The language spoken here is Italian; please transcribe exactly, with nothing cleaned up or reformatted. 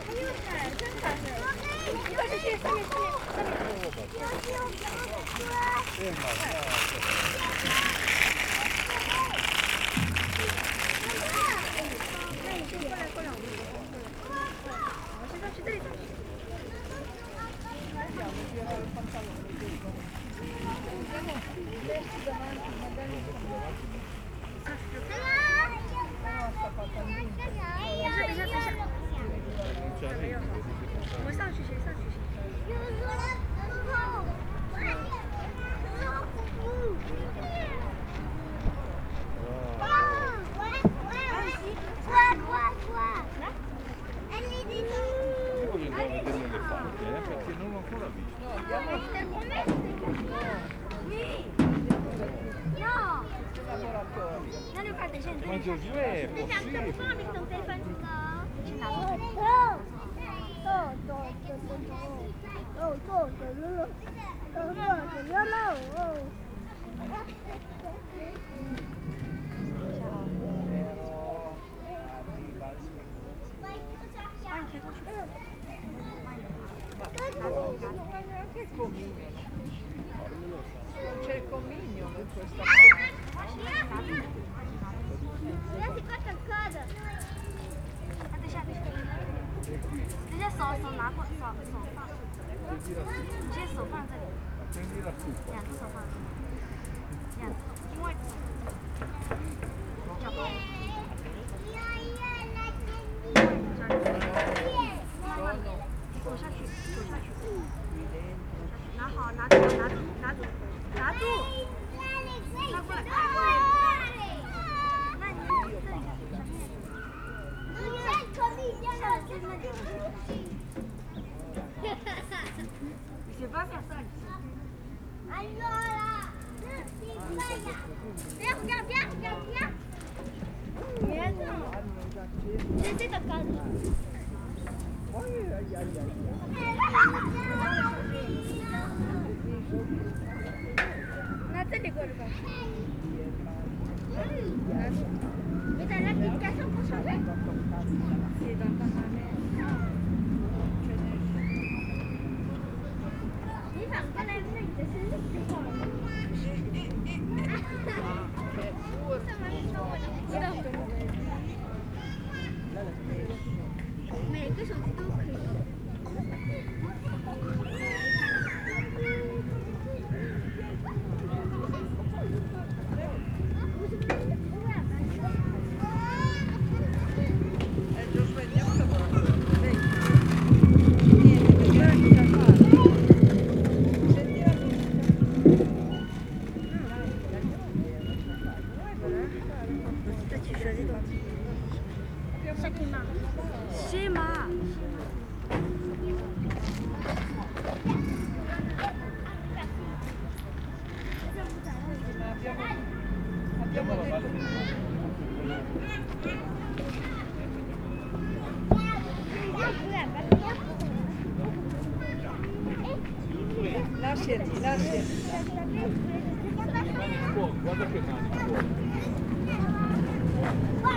我上去，谁上去谁。 Io voglio andare a vedere l'elefante, eh, perché non l'ho ancora visto. Ma Giosuè, è possibile? Non c'è il comignolo in questa parte. 直接手手拿过，手手放，你直接手放这里， Prendi la cupa. 两只手放，两只手，因为脚高。走下去，走下去，拿好，拿住，拿住，拿住，拿住，拿过来，拿过来。那你这里下去那里。Je vais pas faire ça ici. Allora, viens, regarde, viens, regarde, viens. Mais attends, j'essaie de calmer. Nathalie, quoi le bas? Mais t'as l'application pour changer? C'est dans ta main. Scema! Andiamo alla valle. Lasciati, lasciati. Guarda che mani fuori.